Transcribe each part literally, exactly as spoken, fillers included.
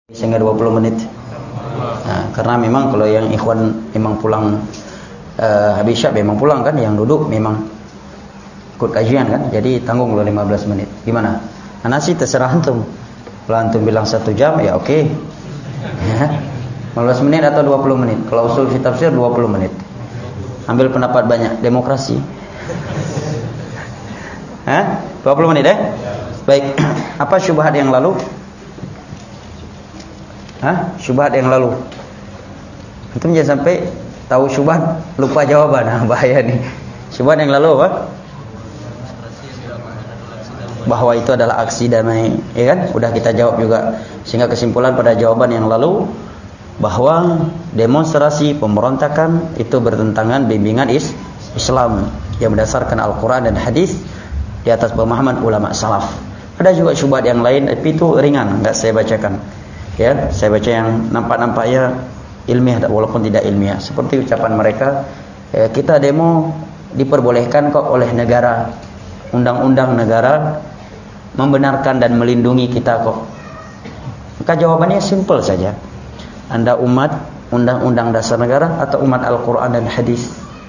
Sehingga dua puluh menit. Nah, karena memang kalau yang ikhwan memang pulang uh, habis syak memang pulang kan, yang duduk memang ikut kajian kan, jadi tanggung dulu lima belas menit. Gimana? Nah, sih terserah antum. Kalau antum bilang satu jam ya oke. Okay. Ya. lima belas menit atau dua puluh menit. Kalau usul fi tafsir dua puluh menit. Ambil pendapat banyak, demokrasi. Hah? dua puluh menit eh? Baik. Apa syubhat yang lalu? Hah? Syubhat yang lalu. Antum jangan sampai tahu syubhat lupa jawaban. Nah, bahaya nih. Syubhat yang lalu apa? Bahwa itu adalah aksi damai, ya kan? Udah kita jawab juga. Sehingga kesimpulan pada jawaban yang lalu bahwa demonstrasi pemberontakan itu bertentangan bimbingan is Islam yang berdasarkan Al-Qur'an dan hadis di atas pemahaman ulama salaf. Ada juga syubhat yang lain, tapi itu ringan, enggak saya bacakan. Ya, saya baca yang nampak-nampaknya ilmiah walaupun tidak ilmiah. Seperti ucapan mereka, eh, kita demo diperbolehkan kok oleh negara, undang-undang negara membenarkan dan melindungi kita kok. Maka jawabannya simpel saja. Anda umat undang-undang dasar negara atau umat Al-Quran dan hadis?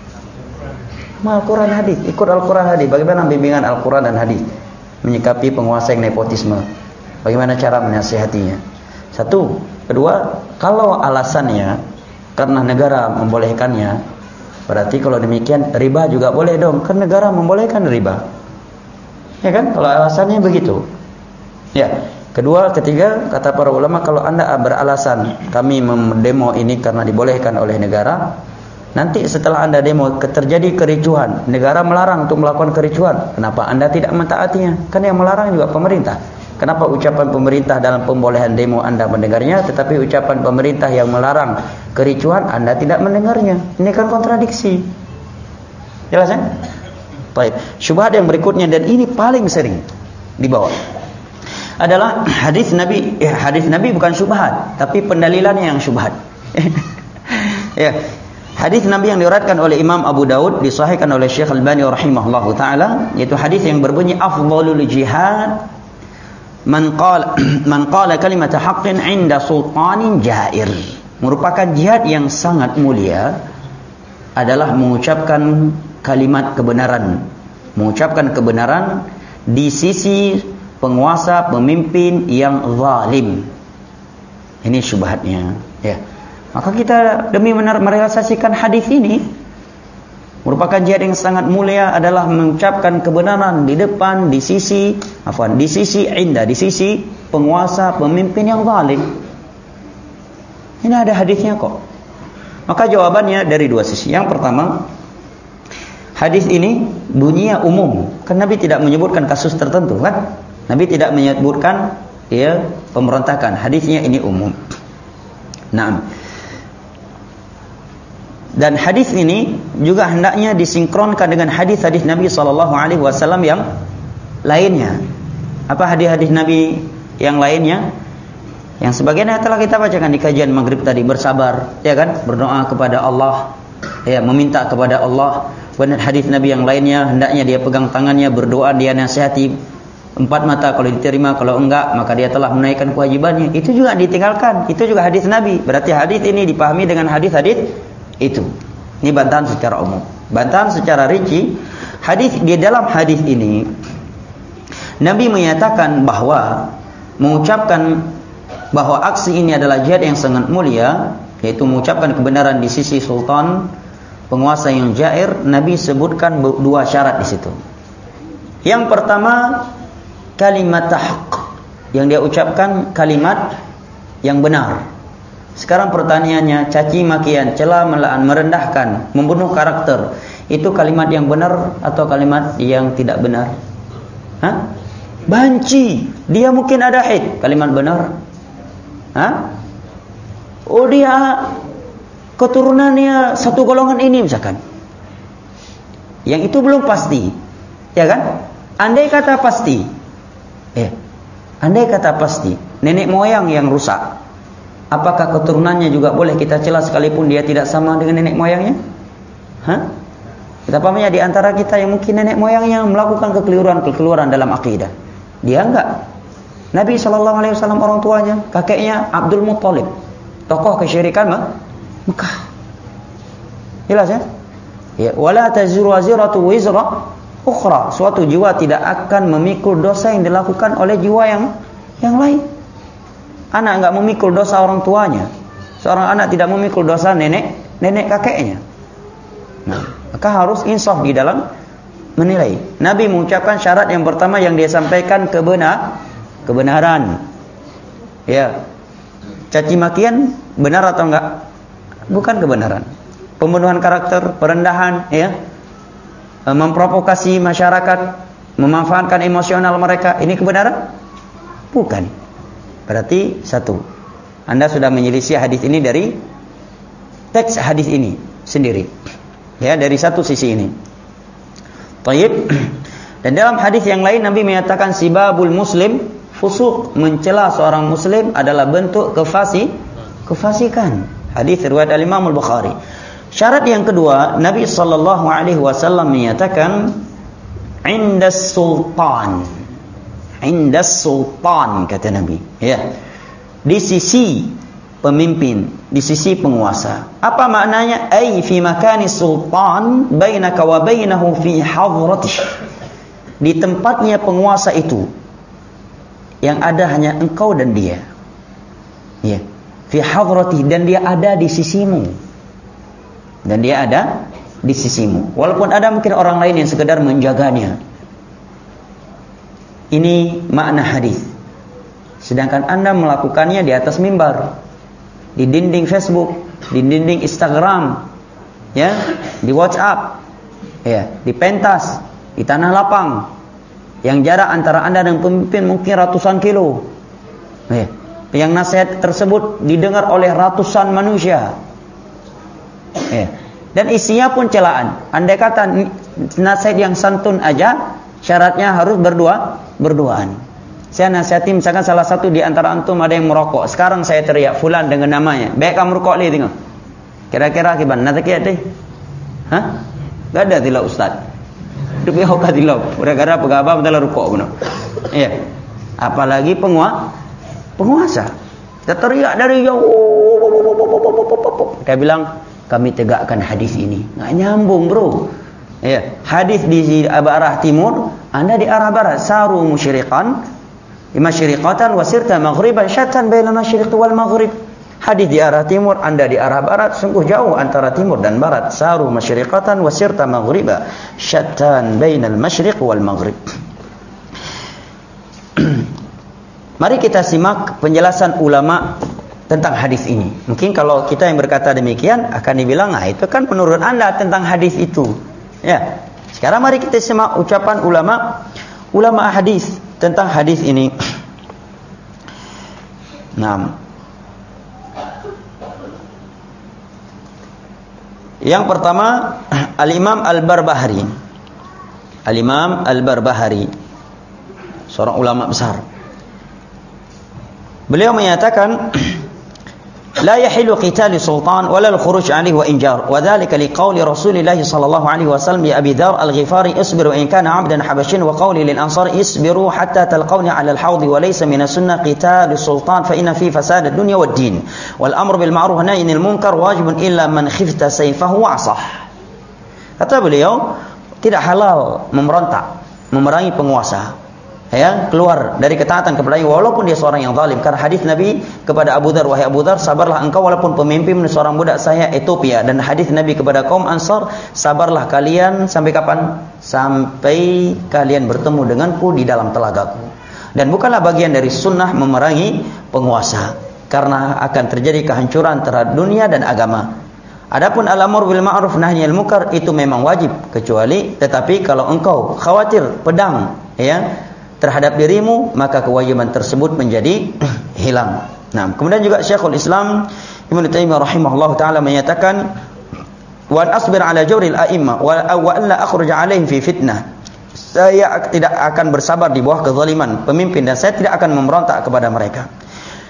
Al-Quran hadis, ikut Al-Quran hadis. Bagaimana bimbingan Al-Quran dan hadis menyikapi penguasa yang nepotisme? Bagaimana cara menasihatinya? Satu, kedua, kalau alasannya karena negara membolehkannya, berarti kalau demikian riba juga boleh dong, kan negara membolehkan riba. Ya kan? Kalau alasannya begitu. Ya. Kedua, ketiga, kata para ulama, kalau Anda beralasan kami mendemo ini karena dibolehkan oleh negara, nanti setelah Anda demo terjadi kericuhan, negara melarang untuk melakukan kericuhan, kenapa Anda tidak mentaatinya? Kan yang melarang juga pemerintah. Kenapa ucapan pemerintah dalam pembolehan demo Anda mendengarnya, tetapi ucapan pemerintah yang melarang kericuhan Anda tidak mendengarnya? Ini kan kontradiksi. Jelas ya? Baik. Syubhat yang berikutnya, dan ini paling sering dibawa, adalah hadis Nabi. Eh, hadis Nabi bukan syubhat, tapi pendalilannya yang syubhat. Ya. Hadis Nabi yang diriwayatkan oleh Imam Abu Daud, disahihkan oleh Syekh Al-Albani rahimahullahu taala, yaitu hadis yang berbunyi afdhalul jihad man qala man qala kalimat haqqin 'inda sultanin jair. Merupakan jihad yang sangat mulia adalah mengucapkan kalimat kebenaran, mengucapkan kebenaran di sisi penguasa, pemimpin yang zalim. Ini syubhatnya, ya. Maka kita demi merealisasikan hadis ini, merupakan jihad yang sangat mulia adalah mengucapkan kebenaran di depan, di sisi, afwan, di sisi indah, di sisi penguasa, pemimpin yang zalim. Ini ada hadisnya kok. Maka jawabannya dari dua sisi. Yang pertama, hadis ini bunyinya umum. Kan Nabi tidak menyebutkan kasus tertentu, kan? Nabi tidak menyebutkan ya pemberontakan. Hadisnya ini umum. Naam. Dan hadis ini juga hendaknya disinkronkan dengan hadis-hadis Nabi sallallahu alaihi wasallam yang lainnya. Apa hadis-hadis Nabi yang lainnya? Yang sebagiannya telah kita bacakan di kajian maghrib tadi, bersabar, ya kan? Berdoa kepada Allah, ya, meminta kepada Allah. Dan hadis Nabi yang lainnya hendaknya dia pegang tangannya, berdoa, dia nasihati empat mata, kalau diterima, kalau enggak maka dia telah menaikkan kewajibannya. Itu juga ditinggalkan. Itu juga hadis Nabi. Berarti hadis ini dipahami dengan hadis-hadis itu. Ini bantahan secara umum. Bantahan secara rinci, hadis di dalam hadis ini Nabi menyatakan bahwa mengucapkan bahwa aksi ini adalah jihad yang sangat mulia, yaitu mengucapkan kebenaran di sisi sultan, penguasa yang jair. Nabi sebutkan dua syarat di situ. Yang pertama, kalimat haqq, yang dia ucapkan kalimat yang benar. Sekarang pertanyaannya, caci makian, cela melaan, merendahkan, membunuh karakter, itu kalimat yang benar atau kalimat yang tidak benar? Hah? Banci, dia mungkin ada haid, kalimat benar? Hah? Oh, dia keturunannya satu golongan ini misalkan. Yang itu belum pasti, ya kan? Andai kata pasti, eh, andai kata pasti, nenek moyang yang rusak, apakah keturunannya juga boleh kita cela sekalipun dia tidak sama dengan nenek moyangnya? Hah? Kita pahamnya di antara kita yang mungkin nenek moyangnya melakukan kekeliruan-kekeliruan dalam akidah. Dia enggak. Nabi shallallahu alaihi wasallam orang tuanya, kakeknya Abdul Muttalib, tokoh kesyirikan Mekah. Jelas ya? Ya, wala taziru waziratu wizra ukhra. Suatu jiwa tidak akan memikul dosa yang dilakukan oleh jiwa yang yang lain. Anak enggak memikul dosa orang tuanya. Seorang anak tidak memikul dosa nenek nenek kakeknya. Nah, maka harus insaf di dalam menilai. Nabi mengucapkan syarat yang pertama yang dia sampaikan kebenar, kebenaran. Ya. Caci makian benar atau enggak? Bukan kebenaran. Pembunuhan karakter, perendahan, ya. Memprovokasi masyarakat, memanfaatkan emosional mereka, ini kebenaran? Bukan. Berarti satu, Anda sudah menyelisih hadis ini dari teks hadis ini sendiri. Ya, dari satu sisi ini. Taib. Dan dalam hadis yang lain Nabi menyatakan sibabul muslim fusuq, mencela seorang muslim adalah bentuk kefasi kefasikan. Hadis riwayat Al-Imam Al-Bukhari. Syarat yang kedua, Nabi sallallahu alaihi wasallam menyatakan indas sultan. Indas sultan kata Nabi, ya. Di sisi pemimpin, di sisi penguasa. Apa maknanya? Ai fi makani sultan bainaka wa bainahu fi hadratih. Di tempatnya penguasa itu yang ada hanya engkau dan dia. Ya. Fi hadratih, dan dia ada di sisimu. Dan dia ada di sisimu. Walaupun ada mungkin orang lain yang sekedar menjaganya. Ini makna hadis. Sedangkan Anda melakukannya di atas mimbar, di dinding Facebook, di dinding Instagram, ya, di WhatsApp, ya, di pentas, di tanah lapang, yang jarak antara Anda dan pemimpin mungkin ratusan kilo. Ya. Yang nasihat tersebut didengar oleh ratusan manusia. Ya. Dan isinya pun celaan. Andai kata nasihat yang santun aja, syaratnya harus berdua, berduaan. Saya nasihati misalkan salah satu di antara antum ada yang merokok. Sekarang saya teriak fulan dengan namanya. Baik kamu merokok li tengok. Kira-kira gimana? Nanti kiat deh. Hah? Gak ada tidak ustaz. Dupi hoka tidak. Gara-gara pegawai betul rokok benar. Iya. Apalagi penguasa. Penguasa. Kita teriak dari jauh. Dia bilang, kami tegakkan hadis ini. Nggak nyambung bro. Ya, hadis di arah timur, Anda di arah barat. Saru musyriqan, masyriqatan wasirta maghriban syatan baina masyriq wal maghrib. Hadis di arah timur, Anda di arah barat, sungguh jauh antara timur dan barat. Saru masyriqatan wasirta maghriba syatan baina al masyriq wal maghrib. Mari kita simak penjelasan ulama tentang hadis ini. Mungkin kalau kita yang berkata demikian akan dibilang, nah itu kan menurut Anda tentang hadis itu. Ya. Sekarang mari kita simak ucapan ulama ulama hadis tentang hadis ini. Nah. Yang pertama, Al-Imam Al-Barbahari. Al-Imam Al-Barbahari, seorang ulama besar. Beliau menyatakan لا يحل قتال السلطان ولا الخروج عليه وإنجار وذلك لقول رسول الله صلى الله عليه وسلم لأبي ذر الغفاري اصبر وإن كان عبدا حبشين وقولي للأنصار اصبروا حتى تلقوني على الحوض وليس من السنة قتال السلطان فإن فيه فساد الدنيا والدين والأمر بالمعروف والنهي عن المنكر واجب إلا من خفت سيفه وعصاه. Kata beliau, tidak halal memberontak, memerangi penguasa, ya, keluar dari ketaatan kepada Allah walaupun dia seorang yang zalim. Karena hadis Nabi kepada Abu Dzar, wahai Abu Dzar, sabarlah engkau walaupun pemimpin seorang budak saya Ethiopia. Dan hadis Nabi kepada kaum Ansar, sabarlah kalian sampai kapan? Sampai kalian bertemu denganku di dalam telagaku. Dan bukanlah bagian dari sunnah memerangi penguasa, karena akan terjadi kehancuran terhadap dunia dan agama. Adapun al-amr bil ma'ruf nahy anil munkar itu memang wajib, kecuali tetapi kalau engkau khawatir pedang, ya, terhadap dirimu, maka kewajiban tersebut menjadi hilang. Nah, kemudian juga Syekhul Islam Ibnu Taimiyah rahimahullah taala menyatakan wa asbir ala jawril a'imma wa wa alla akhruj alaihim fi fitnah. Saya tidak akan bersabar di bawah kezaliman pemimpin dan saya tidak akan memberontak kepada mereka.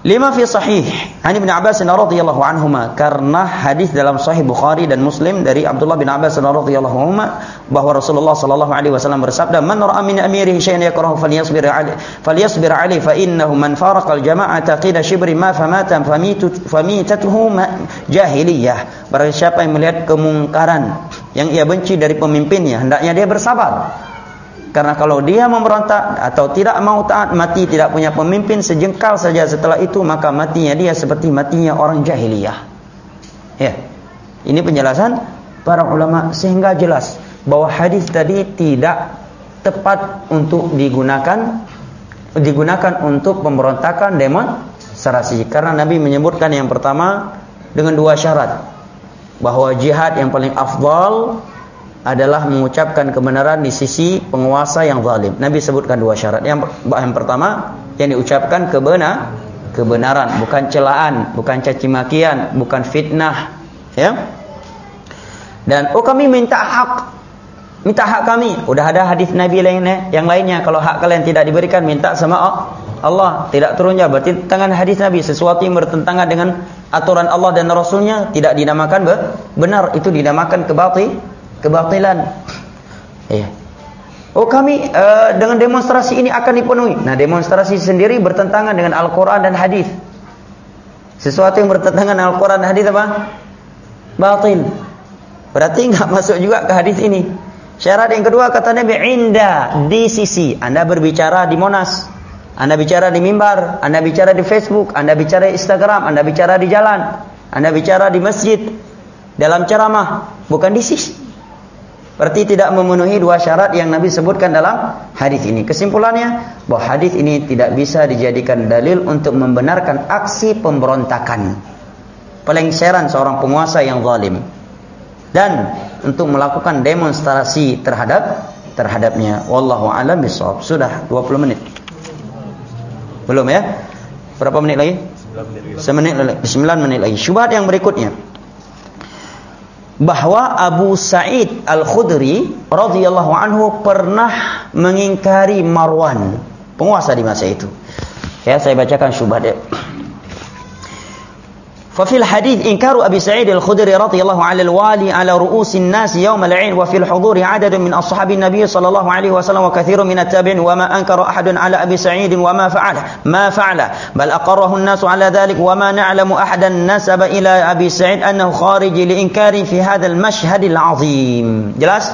Lima fi sahih an Ibnu Abbas radhiyallahu anhuma, karena hadis dalam Sahih Bukhari dan Muslim dari Abdullah bin Abbas radhiyallahu anhuma bahwa Rasulullah sallallahu alaihi wasallam bersabda, "Man ra'a min amirihi syai'an yakrahu falyasbir 'alaihi falyasbir 'alaihi fa innahu man faraqa al-jama'ata qida shibri ma famata famitu famitatuhu jahiliyah." Barang siapa yang melihat kemungkaran yang ia benci dari pemimpinnya, hendaknya dia bersabar. Karena kalau dia memberontak atau tidak mau taat, mati tidak punya pemimpin sejengkal saja setelah itu, maka matinya dia seperti matinya orang jahiliyah. Ya. Ini penjelasan para ulama sehingga jelas bahwa hadis tadi tidak tepat untuk digunakan digunakan untuk pemberontakan demonstrasi. Karena Nabi menyebutkan yang pertama dengan dua syarat, bahwa jihad yang paling afdal adalah mengucapkan kebenaran di sisi penguasa yang zalim. Nabi sebutkan dua syarat. Yang, yang pertama, yang diucapkan kebenar, kebenaran, bukan celaan, bukan caci makian, bukan fitnah, ya. Dan oh kami minta hak, minta hak kami. Udah ada hadis Nabi lainnya, yang lainnya. Kalau hak kalian tidak diberikan, minta sama Allah. Tidak turunnya berarti tangan hadis Nabi, sesuatu yang bertentangan dengan aturan Allah dan Rasulnya tidak dinamakan benar, itu dinamakan kebatil. Kebatilan. Ya. Oh kami uh, dengan demonstrasi ini akan dipenuhi. Nah, demonstrasi sendiri bertentangan dengan Al-Quran dan hadis. Sesuatu yang bertentangan dengan Al-Quran dan hadis apa? Batil. Berarti enggak masuk juga ke hadis ini. Syarat yang kedua kata Nabi, inda, di sisi. Anda berbicara di Monas, Anda bicara di mimbar, Anda bicara di Facebook, Anda bicara di Instagram, Anda bicara di jalan, Anda bicara di masjid, dalam ceramah, bukan di sisi. Berarti tidak memenuhi dua syarat yang Nabi sebutkan dalam hadis ini. Kesimpulannya, bahwa hadis ini tidak bisa dijadikan dalil untuk membenarkan aksi pemberontakan, pelengseran seorang penguasa yang zalim, dan untuk melakukan demonstrasi terhadap terhadapnya. Wallahu a'lam bishawab. Sudah dua puluh menit. Belum ya? Berapa menit lagi? sembilan menit lagi. sembilan menit lagi. Syubhat yang berikutnya, bahwa Abu Sa'id Al-Khudri radhiyallahu anhu pernah mengingkari Marwan, penguasa di masa itu. Ya, saya bacakan syubhat. Fa fil hadits inkaru Abi Sa'id Al-Khudri radhiyallahu 'ala al-wali 'ala ru'usin nas yawm al-'id wa fil huduri 'adadun min ashabin Nabi sallallahu alaihi wasallam wa katsirun min at-tabi'in wa ma ankara ahadun 'ala Abi Sa'id wa ma fa'ala ma fa'ala bal aqarrahu an-nas 'ala dhalik wa ma na'lamu ahadan nasaba ila Abi Sa'id annahu kharij li inkari fi hadha al-mashhad al-'azim. Jelas?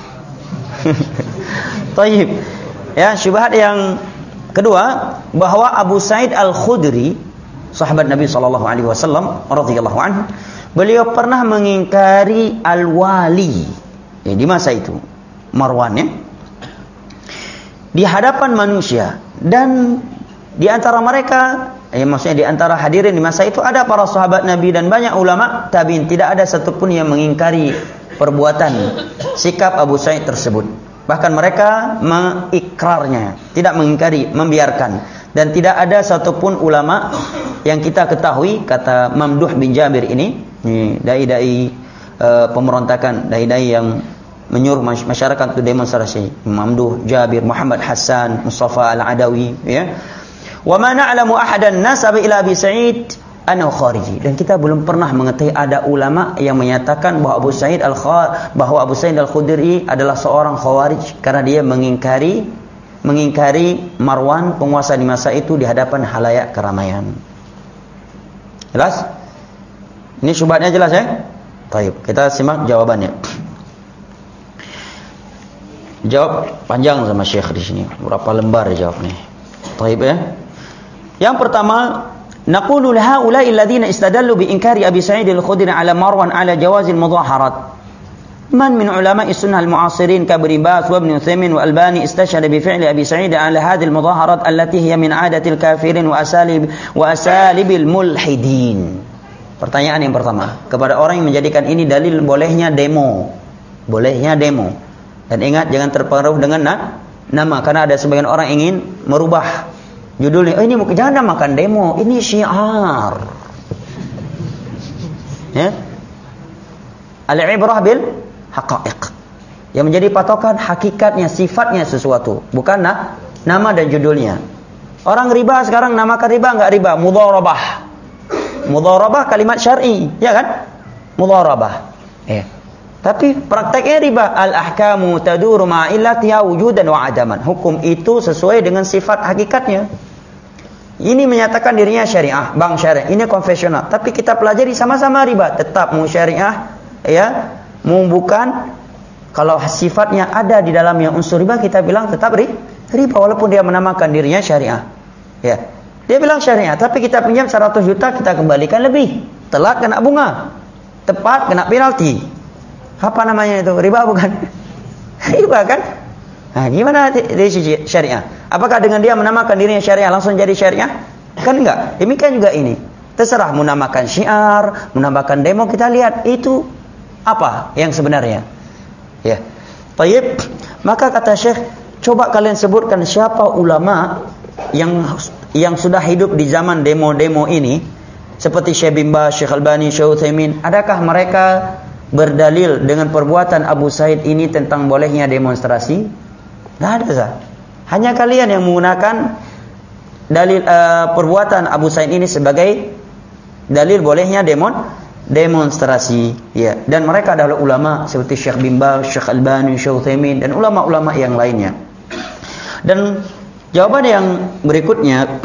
Tayyib. Ya, syubhat yang kedua, bahwa Abu Sa'id Al-Khudri, sahabat Nabi sallallahu alaihi wasallam radhiyallahu anhu, beliau pernah mengingkari al-wali, ya, di masa itu Marwan, ya, di hadapan manusia. Dan di antara mereka, ya, maksudnya di antara hadirin di masa itu ada para sahabat Nabi dan banyak ulama tabi'in. Tidak ada satupun yang mengingkari perbuatan sikap Abu Sa'id tersebut. Bahkan mereka mengikrarnya, tidak mengingkari, membiarkan. Dan tidak ada satupun ulama yang kita ketahui, kata Mamduh bin Jabir ini, ini dai-dai e, pemberontakan, dai-dai yang menyuruh masyarakat untuk demonstrasi. Mamduh, Jabir, Muhammad Hassan, Mustafa Al-Adawi, ya. Wa ma na'lamu ahadan nasaba ila Abi Sa'id annahu khariji. Dan kita belum pernah mengetahui ada ulama yang menyatakan bahwa Abu Sa'id Al-Khudri bahwa Abu Sa'id Al-Khudri adalah seorang khawarij karena dia mengingkari mengingkari Marwan, penguasa di masa itu, di hadapan halayak keramaian. Jelas? Ini syubhatnya jelas, ya? Baik, kita simak jawabannya. Jawab panjang sama Syekh di sini. Berapa lembar jawabnya? Baik, ya. Yang pertama, naqulu haula'i alladziina istadallu bi inkari Abi Sa'id Al-Khudri 'ala Marwan 'ala jawaz al-mudhaharat. من من علماء السنة المعاصرين كابن باز وابن عثيمين والألباني استشهد بفعل أبي سعيد على هذه المظاهرات التي هي من عادة الكافرين وأساليب وأساليب الملحدين. Pertanyaan yang pertama, kepada orang yang menjadikan ini dalil bolehnya demo, bolehnya demo. Dan ingat, jangan terpengaruh dengan na, nama, karena ada sebagian orang ingin merubah judulnya. Oh, ini jangan namakan demo, ini syiar. Ya, al-ibrah bil haqa'iq, yang menjadi patokan hakikatnya, sifatnya sesuatu, bukan nah, nama dan judulnya. Orang riba sekarang namakan riba enggak riba, mudharabah. Mudharabah kalimat syar'i, ya kan? Mudharabah. Ya. Tapi prakteknya riba, al-ahkamu taduru ma'a illatiha wujudan wa adaman. Hukum itu sesuai dengan sifat hakikatnya. Ini menyatakan dirinya syariah, bank syariah. Ini konvensional. Tapi kita pelajari sama-sama riba, tetap mau syariah, ya, mau bukan. Kalau sifatnya ada di dalamnya unsur riba, kita bilang tetap riba walaupun dia menamakan dirinya syariah. Ya. Dia bilang syariah, tapi kita pinjam seratus juta, kita kembalikan lebih. Telat kena bunga. Tepat kena penalti. Apa namanya itu? Riba bukan? Riba kan? Nah, gimana dari sisi syariah? Apakah dengan dia menamakan dirinya syariah langsung jadi syariah? Kan enggak. Demikian juga ini. Terserah menamakan syiar, menamakan demo, kita lihat itu apa yang sebenarnya. Ya. Baik. Maka kata Syekh, coba kalian sebutkan siapa ulama yang yang sudah hidup di zaman demo-demo ini, seperti Syekh bin Baz, Syekh Albani, Syekh Utsaimin. Adakah mereka berdalil dengan perbuatan Abu Said ini tentang bolehnya demonstrasi? Tidak ada, sah. Hanya kalian yang menggunakan dalil uh, perbuatan Abu Said ini sebagai dalil bolehnya demon demonstrasi. Ya. Dan mereka adalah ulama seperti Syekh bin Baz, Syekh Albani, Syekh Utsaimin dan ulama-ulama yang lainnya. Dan jawaban yang berikutnya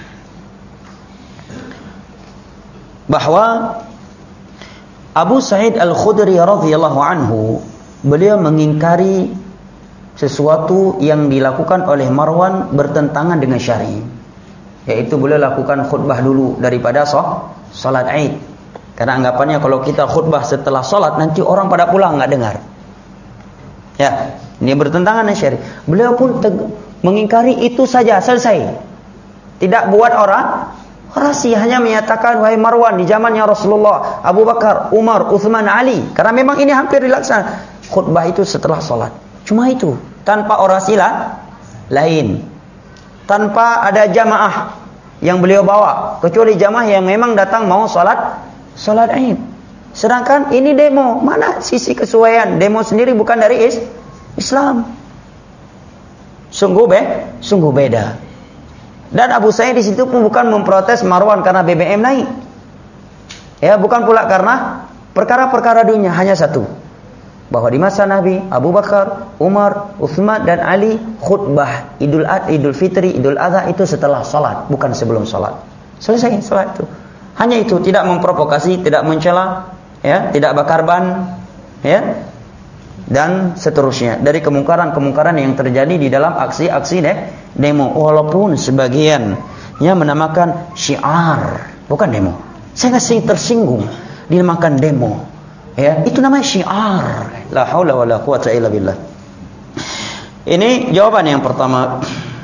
bahwa Abu Sa'id Al-Khudri radhiyallahu anhu, beliau mengingkari sesuatu yang dilakukan oleh Marwan bertentangan dengan syar'i. Yaitu beliau lakukan khutbah dulu daripada salat Id. Karena anggapannya kalau kita khutbah setelah salat nanti orang pada pulang enggak dengar. Ya, ini bertentangan dengan syar'i. Beliau pun mengingkari itu saja, selesai. Tidak buat orang orasi, hanya menyatakan wahai Marwan, di zamannya Rasulullah, Abu Bakar, Umar, Uthman, Ali. Karena memang ini hampir dilaksanakan. Khutbah itu setelah salat. Cuma itu, tanpa orasi lah lain. Tanpa ada jamaah yang beliau bawa, kecuali jamaah yang memang datang mau salat salat Id. Sedangkan ini demo, mana sisi kesesuaian? Demo sendiri bukan dari is, Islam. Sungguh be, sungguh beda. Dan Abu Sa'id di situ pun bukan memprotes Marwan karena B B M naik. Ya, bukan pula karena perkara-perkara dunia, hanya satu. Bahwa di masa Nabi, Abu Bakar, Umar, Uthman dan Ali khutbah Idul Adha, Idul Fitri, Idul Adha itu setelah salat, bukan sebelum salat. Selesai salat itu. Hanya itu, tidak memprovokasi, tidak mencela, ya, tidak bakar ban, ya. Dan seterusnya dari kemungkaran-kemungkaran yang terjadi di dalam aksi-aksi deh, demo, walaupun sebagian yang menamakan syiar, bukan demo. Saya ngasih tersinggung dinamakan demo, ya, itu namanya syiar. La haula wala quwata illa billah. Ini jawaban yang pertama.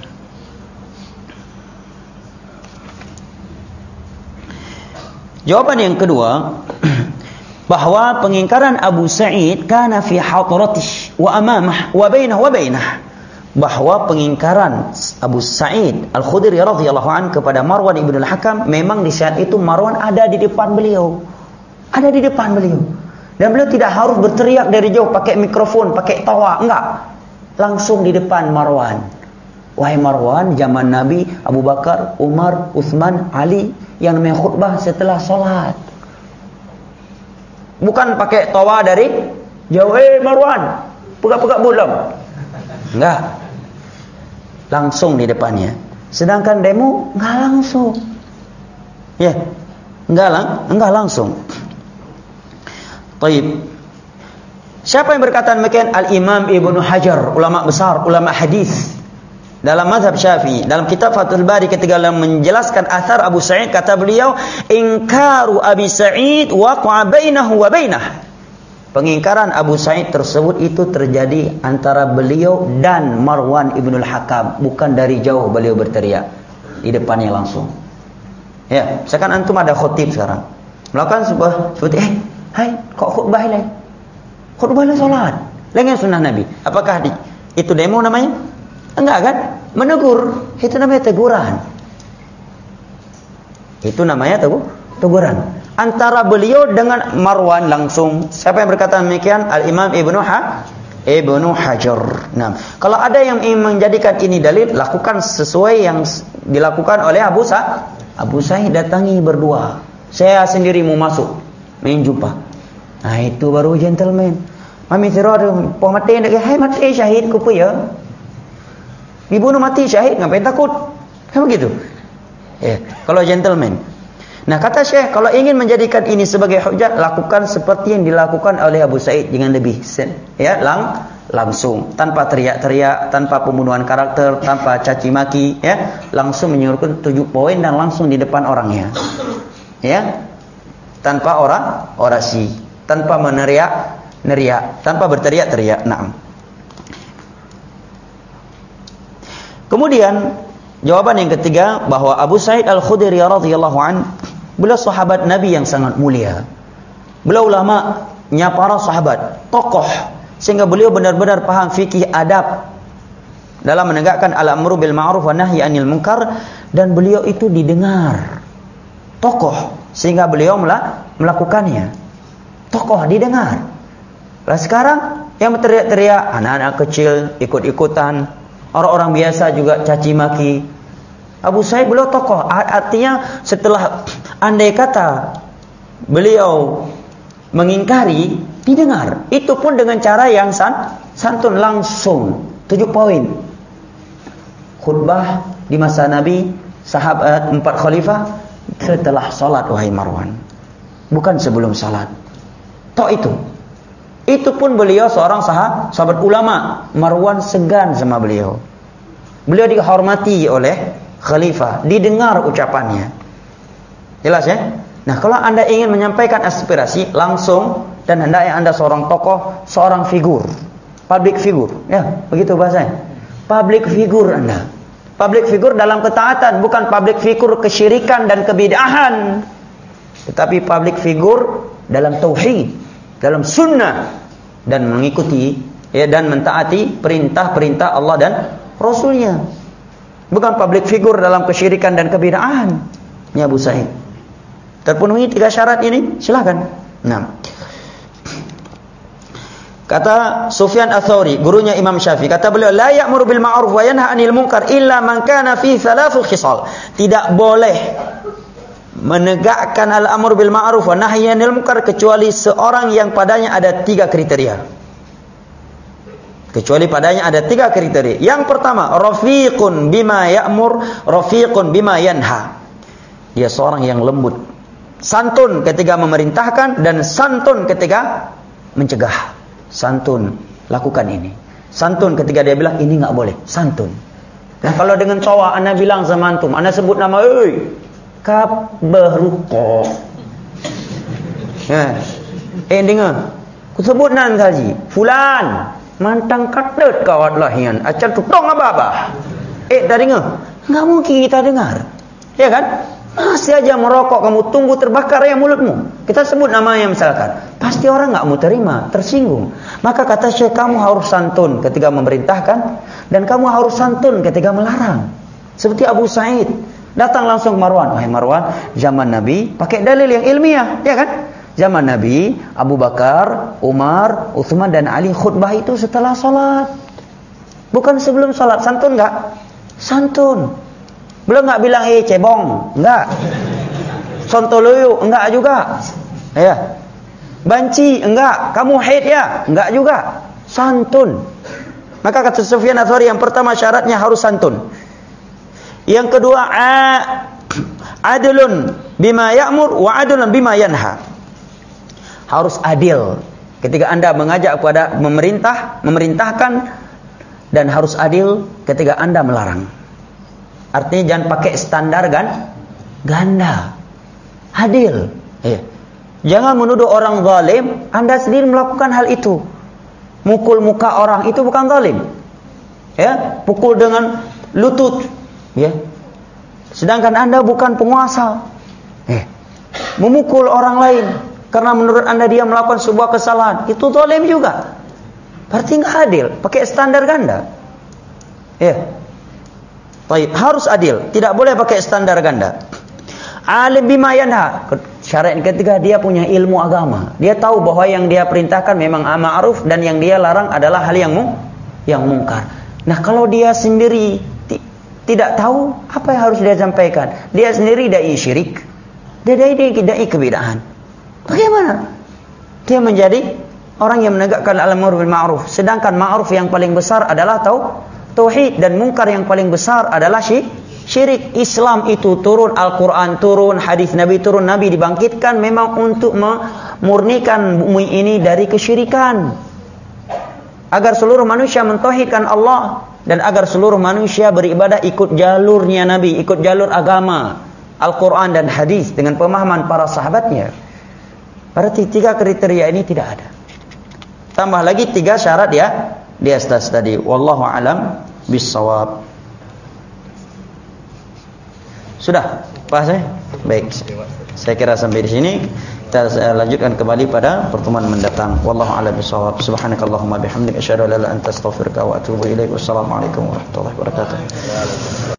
Jawaban yang kedua, bahwa pengingkaran Abu Sa'id kana fi hadratih wa amamah wa bainah wa bainah. Bahwa pengingkaran Abu Sa'id Al-Khudri radhiyallahu anhu kepada Marwan ibn al-Hakam, memang di saat itu Marwan ada di depan beliau. Ada di depan beliau. Dan beliau tidak harus berteriak dari jauh pakai mikrofon, pakai tawa, enggak. Langsung di depan Marwan. Wahai Marwan, zaman Nabi, Abu Bakar, Umar, Uthman, Ali yang namanya khutbah setelah salat. Bukan pakai tawa dari jauh, eh Marwan, pegak-pegak belum. Enggak. Langsung di depannya. Sedangkan demo enggak langsung. Ya. Enggak lang, enggak langsung. Baik. Siapa yang berkata demikian? Al-Imam Ibnu Hajar, ulama besar, ulama hadis. Dalam mazhab Syafi'i, dalam kitab Fathul Bari ketika menjelaskan athar Abu Sa'id, kata beliau, ingkaru Abi Sa'id waqa'a bainahu wa bainah. Pengingkaran Abu Sa'id tersebut itu terjadi antara beliau dan Marwan ibn al-Hakam, bukan dari jauh beliau berteriak, di depannya langsung. Ya, misalkan antum ada khutib sekarang, melakukan sebuah seperti, eh, hai, kok khutbah lain? Khutbah lain salat, lain sunnah Nabi. Apakah di, itu demo namanya? Enggak kan? Menegur, itu namanya teguran. Itu namanya tegur, teguran. Antara beliau dengan Marwan langsung. Siapa yang berkata demikian? Al-Imam Ibnu Ha, Ibnu Hajar. Nah, kalau ada yang ingin menjadikan ini dalil, lakukan sesuai yang dilakukan oleh Abu Sa Abu Sa'id, datangi berdua. Saya sendiri mau masuk, main jumpa. Nah itu baru gentleman. Mami teror, poh mati nak hai mati syahid ku pu ya. Dibunuh mati syahid, ngapain takut? Kan begitu. Ya, kalau gentleman. Nah kata Syekh, kalau ingin menjadikan ini sebagai hujah, lakukan seperti yang dilakukan oleh Abu Sa'id, dengan lebih sen, ya, lang langsung, tanpa teriak-teriak, tanpa pembunuhan karakter, tanpa caci maki, ya, langsung menyuruhkan tujuh poin dan langsung di depan orangnya, ya, tanpa orang orasi, tanpa meneriak neriak, tanpa berteriak-teriak. Naam. Kemudian jawaban yang ketiga, bahwa Abu Sa'id Al-Khudri radhiyallahu an, beliau sahabat Nabi yang sangat mulia. Beliau ulamanya para sahabat, tokoh, sehingga beliau benar-benar paham fikih adab dalam menegakkan al-amru bil ma'ruf wa nahyi 'anil munkar, dan beliau itu didengar. Tokoh sehingga beliau melakukannya. Tokoh didengar. Lah sekarang yang berteriak-teriak, anak-anak kecil ikut-ikutan, orang-orang biasa juga caci maki. Abu Sa'id beliau tokoh, artinya setelah andai kata beliau mengingkari, didengar. Itu pun dengan cara yang san, santun, langsung. Tujuh poin. Khutbah di masa Nabi, sahabat empat khalifah, setelah salat wahai Marwan, bukan sebelum salat. Tok itu. Itu pun beliau seorang sahabat, sahabat ulama. Marwan segan sama beliau. Beliau dihormati oleh khalifah, didengar ucapannya. Jelas ya? Nah, kalau Anda ingin menyampaikan aspirasi langsung, dan hendaknya Anda seorang tokoh, seorang figur, public figure, ya, begitu bahasanya. Public figure Anda. Public figure dalam ketaatan, bukan public figure kesyirikan dan kebid'ahan. Tetapi public figure dalam tauhid, dalam sunnah, dan mengikuti, ya, dan mentaati perintah-perintah Allah dan Rasulnya. Bukan public figure dalam kesyirikan dan kebid'ahan. Ini Abu Sa'id. Terpenuhi tiga syarat ini, silakan. Nah, kata Sufyan Ats-Tsauri, gurunya Imam Syafi'i, kata beliau, la ya'muru bil ma'ruf wa yanha 'anil munkar illa man kana fi thalathul khisal. Tidak boleh menegakkan al-amr bil ma'ruf wa nahyi 'anil munkar kecuali seorang yang padanya ada tiga kriteria. Kecuali padanya ada tiga kriteria. Yang pertama, rafiqun bima ya'mur, rafiqun bima yanha. Dia seorang yang lembut, santun ketika memerintahkan dan santun ketika mencegah. Santun, lakukan ini. Santun ketika dia bilang ini enggak boleh, santun. Nah, kalau dengan cowok ana bilang sama antum, ana sebut nama, "Oi, kabruko." Ya. Eh dengar. Ku sebut nan saji, fulan, mantang kadet kawat lahian, acan tutong apa-apa. Eh dah dengar? Enggak mungkin kita dengar. Ya kan? Masih aja merokok, kamu tunggu terbakar ya mulutmu. Kita sebut namanya misalkan, pasti orang enggak mau terima, tersinggung. Maka kata Syekh, kamu harus santun ketika memerintahkan, dan kamu harus santun ketika melarang. Seperti Abu Sa'id datang langsung ke Marwan, wahai Marwan, zaman Nabi pakai dalil yang ilmiah, ya kan? Zaman Nabi, Abu Bakar, Umar, Utsman dan Ali khutbah itu setelah salat, bukan sebelum salat. Santun enggak? Santun. Belum enggak bilang eh cebong, enggak. Sontoloyo, enggak juga. Ya. Banci, enggak. Kamu haid ya? Enggak juga. Santun. Maka kata Sufyan Ats-Tsauri, yang pertama syaratnya harus santun. Yang kedua, adlun bima ya'mur wa adlun bima yanha. Harus adil ketika Anda mengajak kepada memerintah, memerintahkan, dan harus adil ketika Anda melarang. Artinya jangan pakai standar kan ganda. Adil. Ya. Jangan menuduh orang zalim, Anda sendiri melakukan hal itu. Mukul muka orang itu bukan zalim. Ya, pukul dengan lutut, ya. Sedangkan Anda bukan penguasa. Eh, memukul orang lain karena menurut Anda dia melakukan sebuah kesalahan, itu zalim juga. Berarti enggak adil, pakai standar ganda. Ya. Baik, harus adil, tidak boleh pakai standar ganda. Alim bima yanha. Syarat ketiga, dia punya ilmu agama. Dia tahu bahwa yang dia perintahkan memang ma'ruf dan yang dia larang adalah hal yang mu, yang mungkar. Nah, kalau dia sendiri tidak tahu apa yang harus dia sampaikan. Dia sendiri dai syirik, dia dai dai kebid'ahan. Bagaimana? Dia menjadi orang yang menegakkan al-amr bil ma'ruf, sedangkan ma'ruf yang paling besar adalah tau tauhid, dan mungkar yang paling besar adalah syirik. Islam itu turun, Al-Quran turun, hadis Nabi turun, Nabi dibangkitkan memang untuk memurnikan bumi ini dari kesyirikan, agar seluruh manusia mentauhidkan Allah, dan agar seluruh manusia beribadah ikut jalurnya Nabi, ikut jalur agama Al-Quran dan hadis dengan pemahaman para sahabatnya. Berarti tiga kriteria ini tidak ada. Tambah lagi tiga syarat ya di atas tadi. Wallahu alam bissawab. Sudah bahasanya? Baik. Saya kira sampai di sini. Kita lanjutkan kembali pada pertemuan mendatang. Wallahu a'lam bishawab. Subhanakallahumma bihamdika asyhadu an la ilaha illa anta astaghfiruka wa atubu ilaik. Wassalamualaikum warahmatullahi wabarakatuh.